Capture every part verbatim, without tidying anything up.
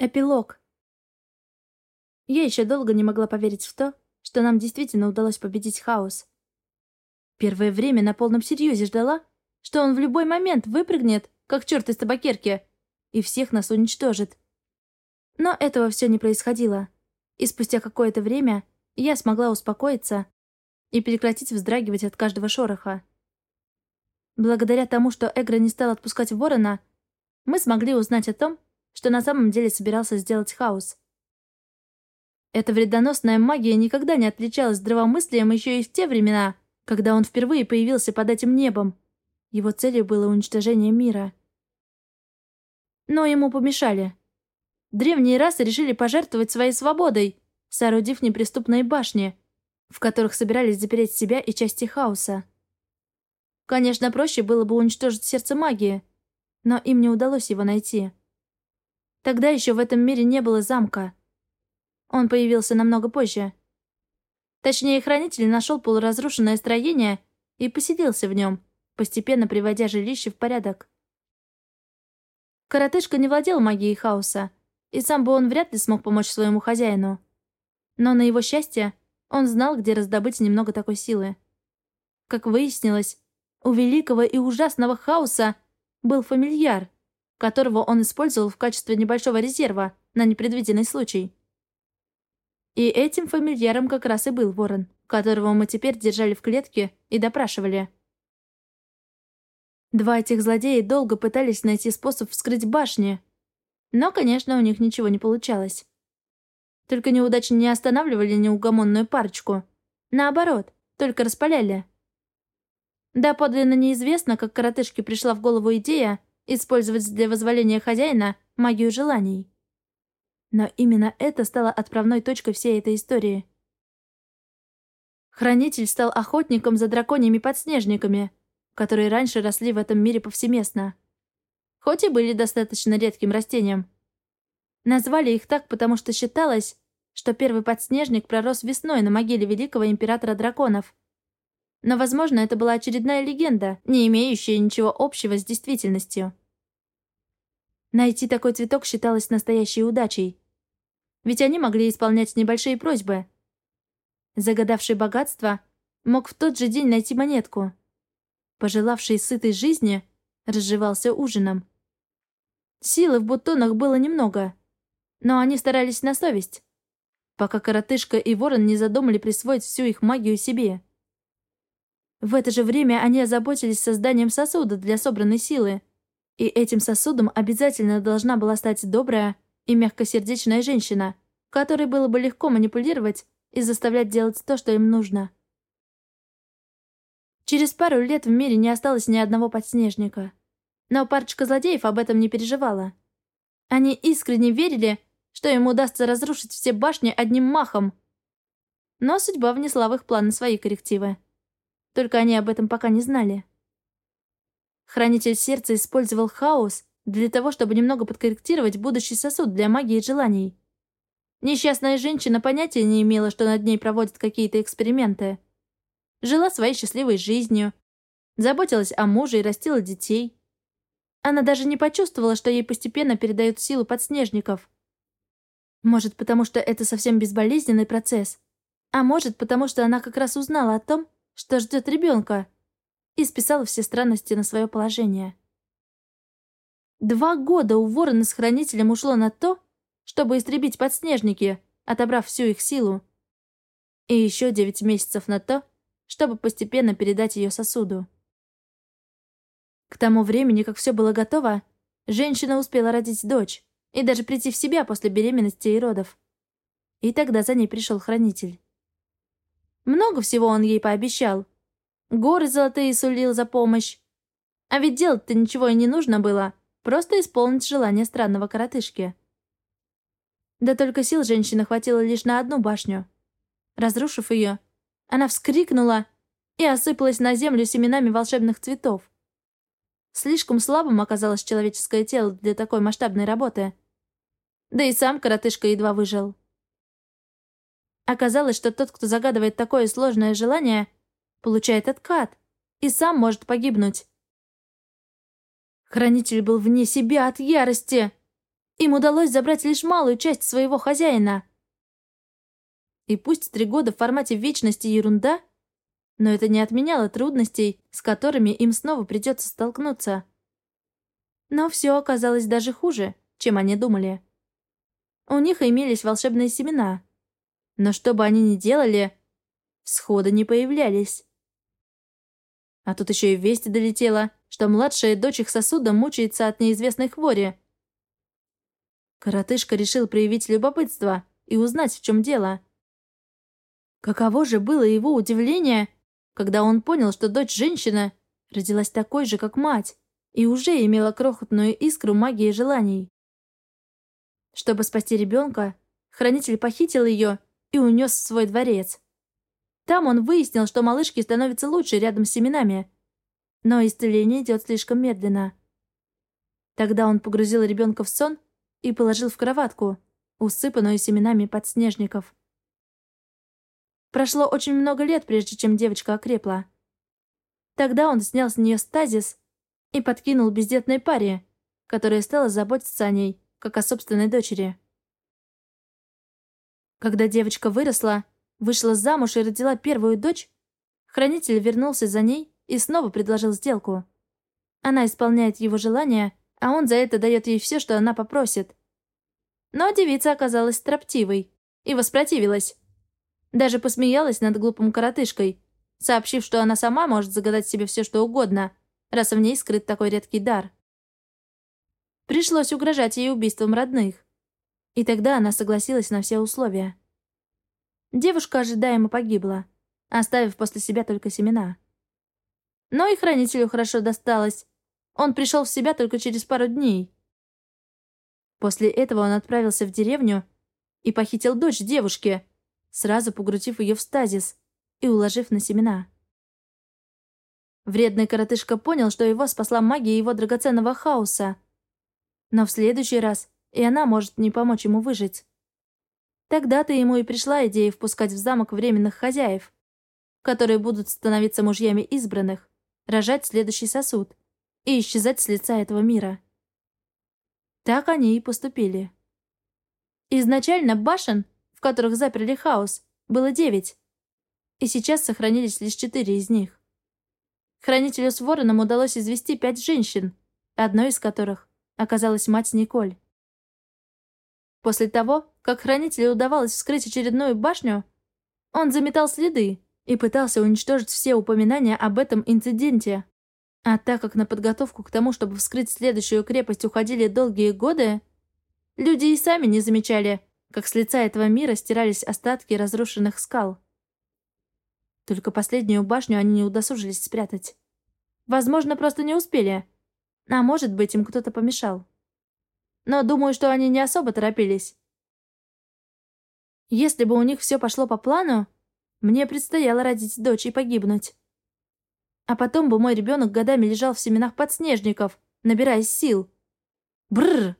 Эпилог. Я еще долго не могла поверить в то, что нам действительно удалось победить хаос. Первое время на полном серьезе ждала, что он в любой момент выпрыгнет, как черт из табакерки, и всех нас уничтожит. Но этого все не происходило, и спустя какое-то время я смогла успокоиться и прекратить вздрагивать от каждого шороха. Благодаря тому, что Эгра не стал отпускать ворона, мы смогли узнать о том, что на самом деле собирался сделать хаос. Эта вредоносная магия никогда не отличалась здравомыслием еще и в те времена, когда он впервые появился под этим небом. Его целью было уничтожение мира. Но ему помешали. Древние расы решили пожертвовать своей свободой, соорудив неприступные башни, в которых собирались запереть себя и части хаоса. Конечно, проще было бы уничтожить сердце магии, но им не удалось его найти. Тогда еще в этом мире не было замка. Он появился намного позже. Точнее, хранитель нашел полуразрушенное строение и поселился в нем, постепенно приводя жилище в порядок. Коротышка не владел магией хаоса, и сам бы он вряд ли смог помочь своему хозяину. Но на его счастье он знал, где раздобыть немного такой силы. Как выяснилось, у великого и ужасного хаоса был фамильяр, которого он использовал в качестве небольшого резерва на непредвиденный случай. И этим фамильяром как раз и был ворон, которого мы теперь держали в клетке и допрашивали. Два этих злодея долго пытались найти способ вскрыть башни, но, конечно, у них ничего не получалось. Только неудачи не останавливали неугомонную парочку. Наоборот, только распаляли. Да, подлинно неизвестно, как коротышке пришла в голову идея использовать для возволения хозяина магию желаний. Но именно это стало отправной точкой всей этой истории. Хранитель стал охотником за драконьими подснежниками, которые раньше росли в этом мире повсеместно. Хоть и были достаточно редким растением. Назвали их так, потому что считалось, что первый подснежник пророс весной на могиле великого императора драконов. Но, возможно, это была очередная легенда, не имеющая ничего общего с действительностью. Найти такой цветок считалось настоящей удачей. Ведь они могли исполнять небольшие просьбы. Загадавший богатство мог в тот же день найти монетку. Пожелавший сытой жизни разживался ужином. Силы в бутонах было немного, но они старались на совесть, пока коротышка и ворон не задумали присвоить всю их магию себе. В это же время они озаботились созданием сосуда для собранной силы, и этим сосудом обязательно должна была стать добрая и мягкосердечная женщина, которой было бы легко манипулировать и заставлять делать то, что им нужно. Через пару лет в мире не осталось ни одного подснежника. Но парочка злодеев об этом не переживала. Они искренне верили, что им удастся разрушить все башни одним махом. Но судьба внесла в их планы свои коррективы. Только они об этом пока не знали. Хранитель сердца использовал хаос для того, чтобы немного подкорректировать будущий сосуд для магии желаний. Несчастная женщина понятия не имела, что над ней проводят какие-то эксперименты. Жила своей счастливой жизнью, заботилась о муже и растила детей. Она даже не почувствовала, что ей постепенно передают силу подснежников. Может, потому что это совсем безболезненный процесс, а может, потому что она как раз узнала о том, что ждет ребенка, и списала все странности на свое положение. Два года у ворона с хранителем ушло на то, чтобы истребить подснежники, отобрав всю их силу. И еще девять месяцев на то, чтобы постепенно передать ее сосуду. К тому времени, как все было готово, женщина успела родить дочь и даже прийти в себя после беременности и родов. И тогда за ней пришел хранитель. Много всего он ей пообещал. Горы золотые сулил за помощь. А ведь делать-то ничего и не нужно было, просто исполнить желание странного коротышки. Да только сил женщины хватило лишь на одну башню. Разрушив ее, она вскрикнула и осыпалась на землю семенами волшебных цветов. Слишком слабым оказалось человеческое тело для такой масштабной работы. Да и сам коротышка едва выжил. Оказалось, что тот, кто загадывает такое сложное желание, получает откат и сам может погибнуть. Хранитель был вне себя от ярости Им удалось забрать лишь малую часть своего хозяина. И пусть три года в формате вечности ерунда, но это не отменяло трудностей, с которыми им снова придется столкнуться. Но все оказалось даже хуже, чем они думали. У них имелись волшебные семена, но что бы они ни делали, всходы не появлялись. А тут еще и весть долетела, что младшая дочь их сосуда мучается от неизвестной хвори. Коротышка решил проявить любопытство и узнать, в чем дело. Каково же было его удивление, когда он понял, что дочь женщина родилась такой же, как мать, и уже имела крохотную искру магии желаний. Чтобы спасти ребенка, хранитель похитил ее и унес в свой дворец. Там он выяснил, что малышке становится лучше рядом с семенами, но исцеление идет слишком медленно. Тогда он погрузил ребенка в сон и положил в кроватку, усыпанную семенами подснежников. Прошло очень много лет, прежде чем девочка окрепла. Тогда он снял с нее стазис и подкинул бездетной паре, которая стала заботиться о ней, как о собственной дочери. Когда девочка выросла, вышла замуж и родила первую дочь, хранитель вернулся за ней и снова предложил сделку. Она исполняет его желания, а он за это дает ей все, что она попросит. Но девица оказалась строптивой и воспротивилась. Даже посмеялась над глупым коротышкой, сообщив, что она сама может загадать себе все, что угодно, раз в ней скрыт такой редкий дар. Пришлось угрожать ей убийством родных. И тогда она согласилась на все условия. Девушка ожидаемо погибла, оставив после себя только семена. Но и хранителю хорошо досталось. Он пришел в себя только через пару дней. После этого он отправился в деревню и похитил дочь девушки, сразу погрузив ее в стазис и уложив на семена. Вредный коротышка понял, что его спасла магия его драгоценного хаоса. Но в следующий раз и она может не помочь ему выжить. Тогда-то ему и пришла идея впускать в замок временных хозяев, которые будут становиться мужьями избранных, рожать следующий сосуд и исчезать с лица этого мира. Так они и поступили. Изначально башен, в которых заперли хаос, было девять, и сейчас сохранились лишь четыре из них. Хранителю с вороном удалось извести пять женщин, одной из которых оказалась мать Николь. После того, как хранителю удавалось вскрыть очередную башню, он заметал следы и пытался уничтожить все упоминания об этом инциденте. А так как на подготовку к тому, чтобы вскрыть следующую крепость, уходили долгие годы, люди и сами не замечали, как с лица этого мира стирались остатки разрушенных скал. Только последнюю башню они не удосужились спрятать. Возможно, просто не успели, а может быть, им кто-то помешал. Но думаю, что они не особо торопились. Если бы у них все пошло по плану, мне предстояло родить дочь и погибнуть. А потом бы мой ребенок годами лежал в семенах подснежников, набираясь сил. Бррр!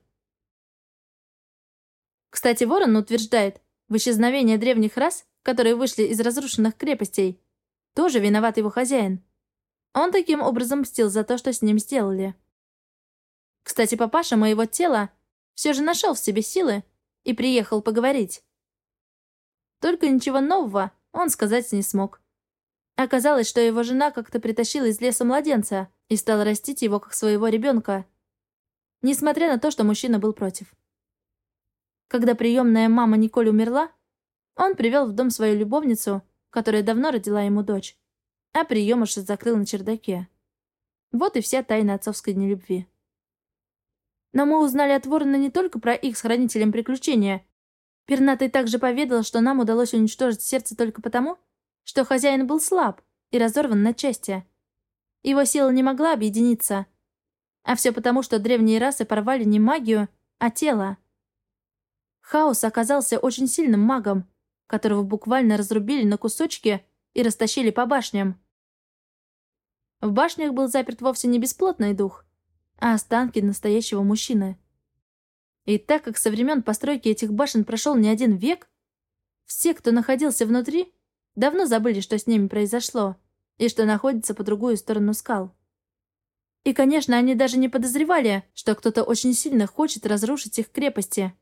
Кстати, Ворон утверждает, в исчезновении древних рас, которые вышли из разрушенных крепостей, тоже виноват его хозяин. Он таким образом мстил за то, что с ним сделали. Кстати, папаша моего тела все же нашел в себе силы и приехал поговорить. Только ничего нового он сказать не смог. Оказалось, что его жена как-то притащила из леса младенца и стала растить его как своего ребенка, несмотря на то, что мужчина был против. Когда приемная мама Николь умерла, он привел в дом свою любовницу, которая давно родила ему дочь, а приемыша закрыл на чердаке. Вот и вся тайна отцовской нелюбви. Но мы узнали от Ворона не только про их с хранителем приключения. Пернатый также поведал, что нам удалось уничтожить сердце только потому, что хозяин был слаб и разорван на части. Его сила не могла объединиться. А все потому, что древние расы порвали не магию, а тело. Хаос оказался очень сильным магом, которого буквально разрубили на кусочки и растащили по башням. В башнях был заперт вовсе не бесплотный дух, а останки настоящего мужчины. И так как со времен постройки этих башен прошел не один век, все, кто находился внутри, давно забыли, что с ними произошло, и что находится по другую сторону скал. И, конечно, они даже не подозревали, что кто-то очень сильно хочет разрушить их крепости.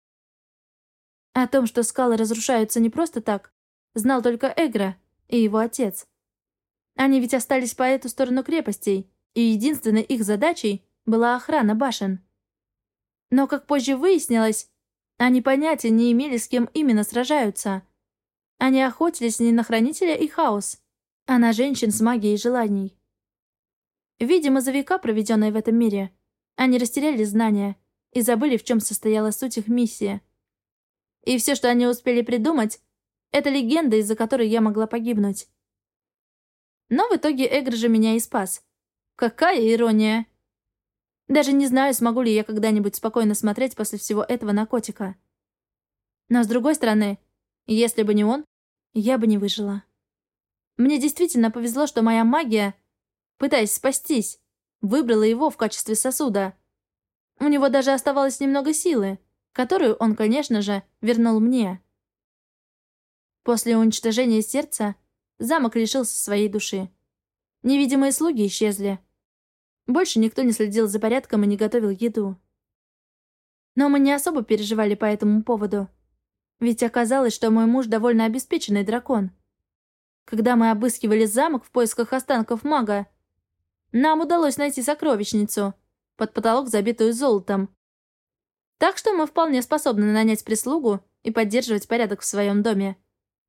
О том, что скалы разрушаются не просто так, знал только Эгра и его отец. Они ведь остались по эту сторону крепостей, и единственной их задачей была охрана башен. Но, как позже выяснилось, они понятия не имели, с кем именно сражаются. Они охотились не на Хранителя и Хаос, а на женщин с магией желаний. Видимо, за века, проведенные в этом мире, они растеряли знания и забыли, в чем состояла суть их миссии. И все, что они успели придумать, это легенда, из-за которой я могла погибнуть. Но в итоге Эгр же меня и спас. Какая ирония! Даже не знаю, смогу ли я когда-нибудь спокойно смотреть после всего этого на котика. Но с другой стороны, если бы не он, я бы не выжила. Мне действительно повезло, что моя магия, пытаясь спастись, выбрала его в качестве сосуда. У него даже оставалось немного силы, которую он, конечно же, вернул мне. После уничтожения сердца замок лишился своей души. Невидимые слуги исчезли. Больше никто не следил за порядком и не готовил еду. Но мы не особо переживали по этому поводу. Ведь оказалось, что мой муж довольно обеспеченный дракон. Когда мы обыскивали замок в поисках останков мага, нам удалось найти сокровищницу, под потолок забитую золотом. Так что мы вполне способны нанять прислугу и поддерживать порядок в своем доме.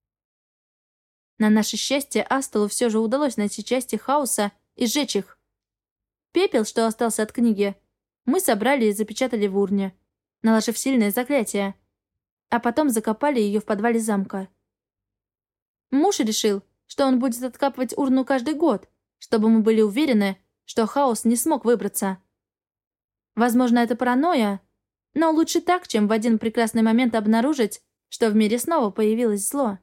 На наше счастье, Астелу все же удалось найти части хаоса и сжечь их. Пепел, что остался от книги, мы собрали и запечатали в урне, наложив сильное заклятие, а потом закопали ее в подвале замка. Муж решил, что он будет откапывать урну каждый год, чтобы мы были уверены, что хаос не смог выбраться. Возможно, это паранойя, но лучше так, чем в один прекрасный момент обнаружить, что в мире снова появилось зло.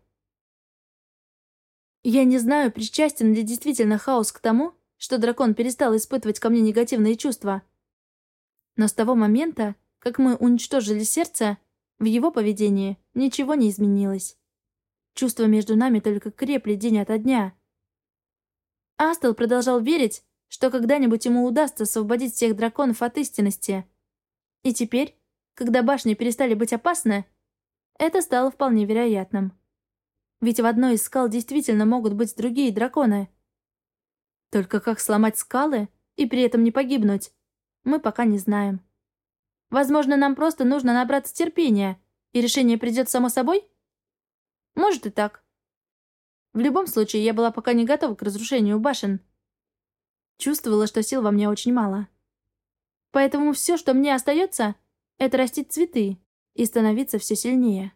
Я не знаю, причастен ли действительно хаос к тому, что дракон перестал испытывать ко мне негативные чувства. Но с того момента, как мы уничтожили сердце, в его поведении ничего не изменилось. Чувства между нами только крепли день ото дня. Астел продолжал верить, что когда-нибудь ему удастся освободить всех драконов от истинности. И теперь, когда башни перестали быть опасны, это стало вполне вероятным. Ведь в одной из скал действительно могут быть другие драконы. Только как сломать скалы и при этом не погибнуть, мы пока не знаем. Возможно, нам просто нужно набраться терпения, и решение придет само собой? Может и так. В любом случае, я была пока не готова к разрушению башен. Чувствовала, что сил во мне очень мало. Поэтому все, что мне остается, это растить цветы и становиться все сильнее.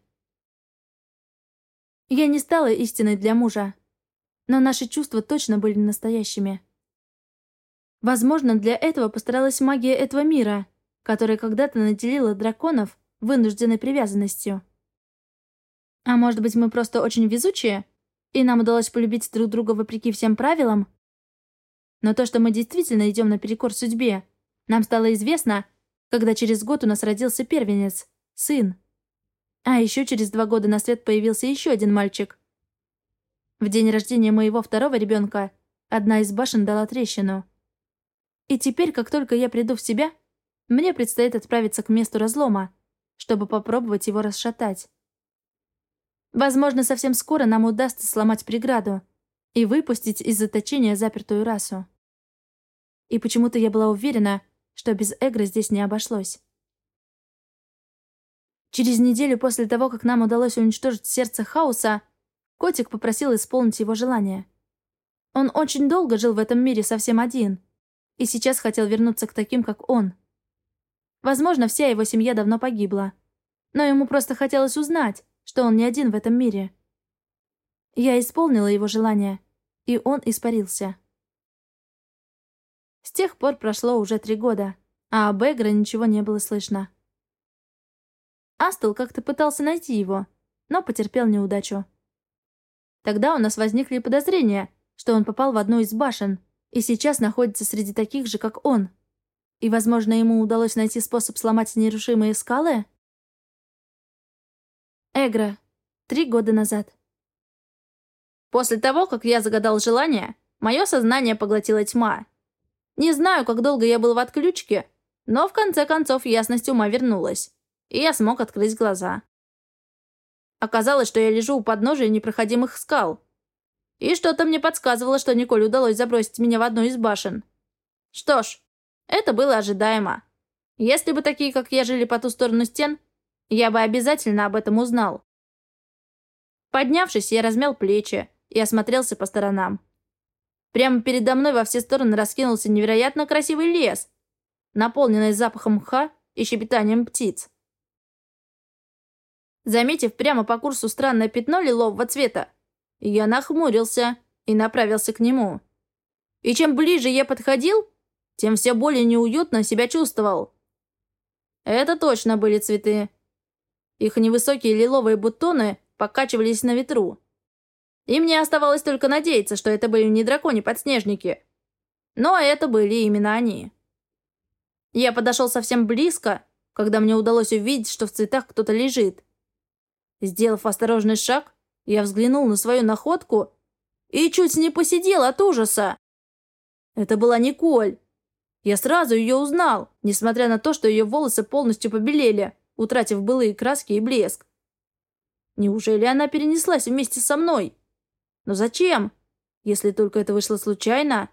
Я не стала истиной для мужа, но наши чувства точно были настоящими. Возможно, для этого постаралась магия этого мира, которая когда-то наделила драконов вынужденной привязанностью. А может быть, мы просто очень везучие, и нам удалось полюбить друг друга вопреки всем правилам? Но то, что мы действительно идем наперекор судьбе, нам стало известно, когда через год у нас родился первенец, сын. А еще через два года на свет появился еще один мальчик. В день рождения моего второго ребенка одна из башен дала трещину. И теперь, как только я приду в себя, мне предстоит отправиться к месту разлома, чтобы попробовать его расшатать. Возможно, совсем скоро нам удастся сломать преграду и выпустить из заточения запертую расу. И почему-то я была уверена, что без Эгры здесь не обошлось. Через неделю после того, как нам удалось уничтожить сердце хаоса, котик попросил исполнить его желание. Он очень долго жил в этом мире совсем один, и сейчас хотел вернуться к таким, как он. Возможно, вся его семья давно погибла, но ему просто хотелось узнать, что он не один в этом мире. Я исполнила его желание, и он испарился. С тех пор прошло уже три года, а об Эгре ничего не было слышно. Астел как-то пытался найти его, но потерпел неудачу. Тогда у нас возникли подозрения, что он попал в одну из башен и сейчас находится среди таких же, как он. И, возможно, ему удалось найти способ сломать нерушимые скалы? Эгра. Три года назад. После того, как я загадал желание, мое сознание поглотила тьма. Не знаю, как долго я был в отключке, но в конце концов ясность ума вернулась, и я смог открыть глаза. Оказалось, что я лежу у подножия непроходимых скал, и что-то мне подсказывало, что Николь удалось забросить меня в одну из башен. Что ж, это было ожидаемо. Если бы такие, как я, жили по ту сторону стен, я бы обязательно об этом узнал. Поднявшись, я размял плечи и осмотрелся по сторонам. Прямо передо мной во все стороны раскинулся невероятно красивый лес, наполненный запахом мха и щебетанием птиц. Заметив прямо по курсу странное пятно лилового цвета, я нахмурился и направился к нему. И чем ближе я подходил, тем все более неуютно себя чувствовал. Это точно были цветы. Их невысокие лиловые бутоны покачивались на ветру. И мне оставалось только надеяться, что это были не дракони-подснежники. Но это были именно они. Я подошел совсем близко, когда мне удалось увидеть, что в цветах кто-то лежит. Сделав осторожный шаг, я взглянул на свою находку и чуть не посидел от ужаса. Это была Николь. Я сразу ее узнал, несмотря на то, что ее волосы полностью побелели, утратив былые краски и блеск. Неужели она перенеслась вместе со мной? Но зачем, если только это вышло случайно?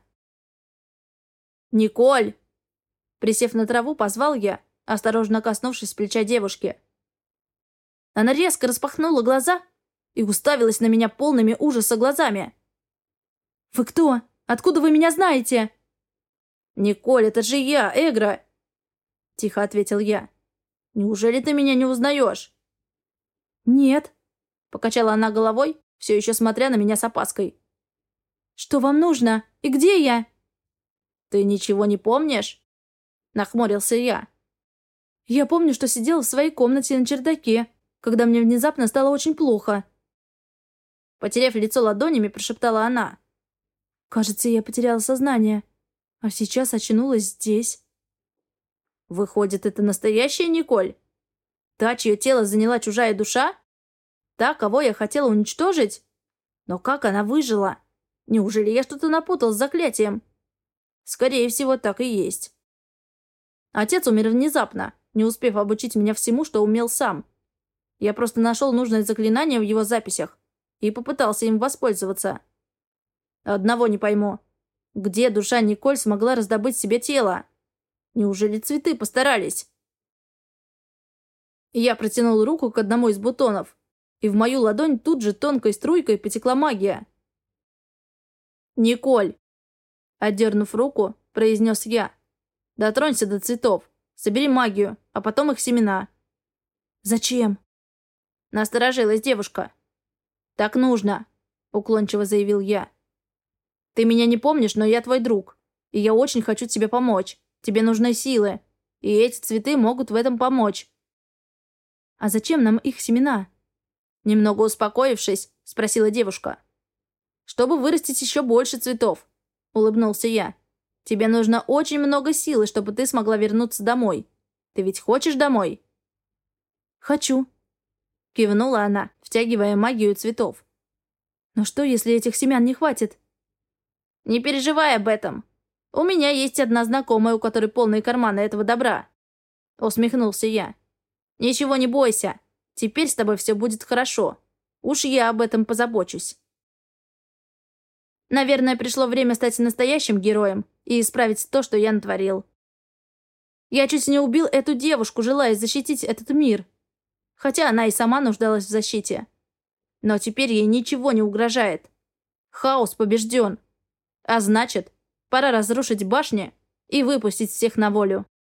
«Николь!» Присев на траву, позвал я, осторожно коснувшись плеча девушки. Она резко распахнула глаза и уставилась на меня полными ужаса глазами. «Вы кто? Откуда вы меня знаете?» «Николь, это же я, Эгра!» Тихо ответил я. «Неужели ты меня не узнаешь?» «Нет», — покачала она головой, все еще смотря на меня с опаской. «Что вам нужно? И где я?» «Ты ничего не помнишь?» — нахмурился я. «Я помню, что сидела в своей комнате на чердаке, когда мне внезапно стало очень плохо». Потеряв лицо ладонями, прошептала она. «Кажется, я потеряла сознание, а сейчас очнулась здесь». «Выходит, это настоящая Николь? Та, чье тело заняла чужая душа? Та, кого я хотела уничтожить? Но как она выжила? Неужели я что-то напутал с заклятием?» «Скорее всего, так и есть». Отец умер внезапно, не успев обучить меня всему, что умел сам. Я просто нашел нужное заклинание в его записях и попытался им воспользоваться. Одного не пойму. Где душа Николь смогла раздобыть себе тело? Неужели цветы постарались? Я протянул руку к одному из бутонов, и в мою ладонь тут же тонкой струйкой потекла магия. «Николь!» Отдернув руку, произнес я. «Дотронься до цветов, собери магию, а потом их семена». «Зачем?» Насторожилась девушка. «Так нужно», — уклончиво заявил я. «Ты меня не помнишь, но я твой друг, и я очень хочу тебе помочь. Тебе нужны силы, и эти цветы могут в этом помочь». «А зачем нам их семена?» Немного успокоившись, спросила девушка. «Чтобы вырастить еще больше цветов», — улыбнулся я. «Тебе нужно очень много силы, чтобы ты смогла вернуться домой. Ты ведь хочешь домой?» «Хочу», — кивнула она, втягивая магию цветов. «Но что, если этих семян не хватит?» «Не переживай об этом. У меня есть одна знакомая, у которой полные карманы этого добра», — усмехнулся я. «Ничего не бойся. Теперь с тобой все будет хорошо. Уж я об этом позабочусь». Наверное, пришло время стать настоящим героем и исправить то, что я натворил. Я чуть не убил эту девушку, желая защитить этот мир. Хотя она и сама нуждалась в защите. Но теперь ей ничего не угрожает. Хаос побежден. А значит, пора разрушить башни и выпустить всех на волю.